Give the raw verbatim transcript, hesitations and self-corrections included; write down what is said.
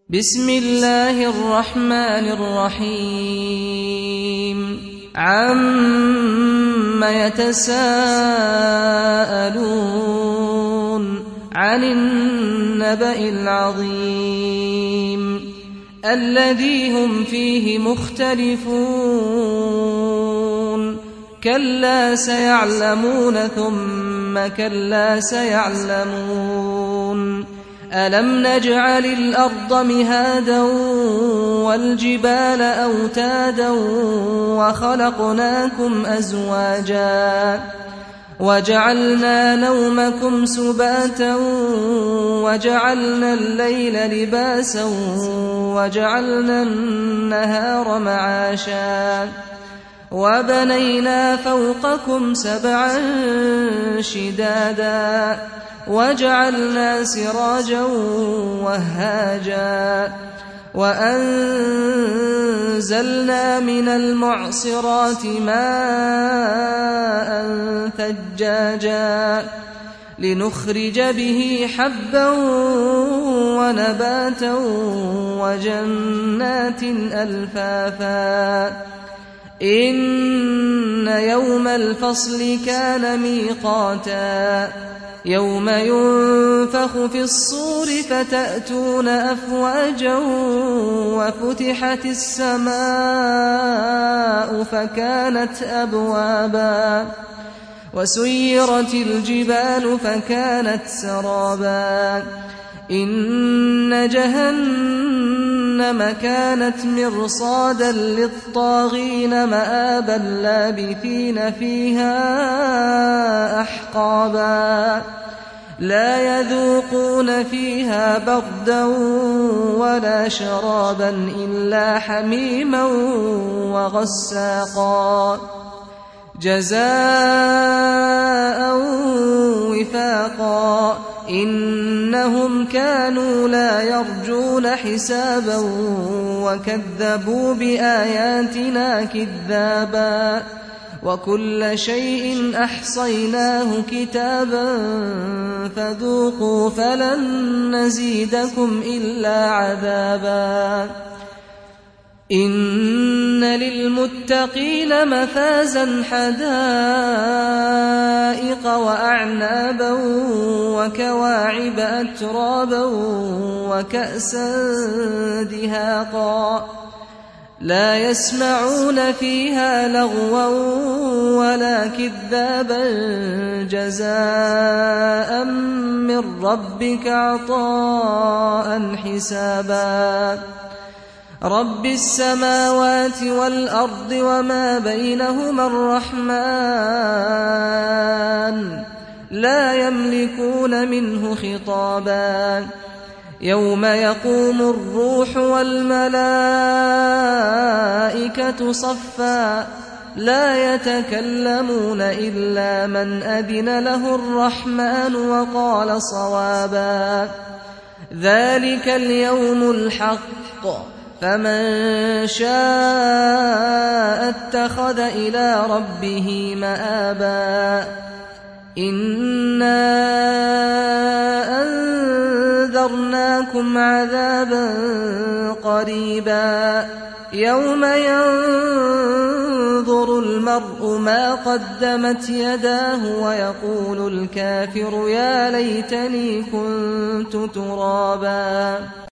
بسم الله الرحمن الرحيم عم يتساءلون عن النبأ العظيم الذي هم فيه مختلفون كلا سيعلمون ثم كلا سيعلمون ألم نجعل الأرض مهادا والجبال أوتادا وخلقناكم أزواجا وجعلنا نومكم سباتا وجعلنا الليل لباسا وجعلنا النهار معاشا وبنينا فوقكم سبعا شدادا وجعلنا سراجا وهاجا وأنزلنا من المعصرات ماء ثجاجا لنخرج به حبا ونباتا وجنات ألفافا إن يوم الفصل كان ميقاتا يوم ينفخ في الصور فتأتون أفواجا وفتحت السماء فكانت أبوابا وسيرت الجبال فكانت سرابا إن جهنم كانت مرصادا للطاغين مآبا لابثين فيها أحقابا لا يذوقون فيها بردا ولا شرابا إلا حميما وغساقا جزاء وفاقا إنهم كانوا لا يرجون حسابا وكذبوا بآياتنا كذابا وكل شيء أحصيناه كتابا فذوقوا فلن نزيدكم إلا عذابا إن للمتقين مفازا حدائق وأعنابا وكواعب أترابا وكأسا دهاقا لا يسمعون فيها لغوا ولا كذابا جزاء من ربك عطاء حسابا رب السماوات والأرض وما بينهما الرحمن لا يملكون منه خطابا يوم يقوم الروح والملائكة صفا لا يتكلمون إلا من أذن له الرحمن وقال صوابا ذلك اليوم الحق فمن شاء اتخذ إلى ربه مآبا إنا أنذرناكم عذابا قريبا يوم ينظر المرء ما قدمت يداه ويقول الكافر يا ليتني كنت ترابا.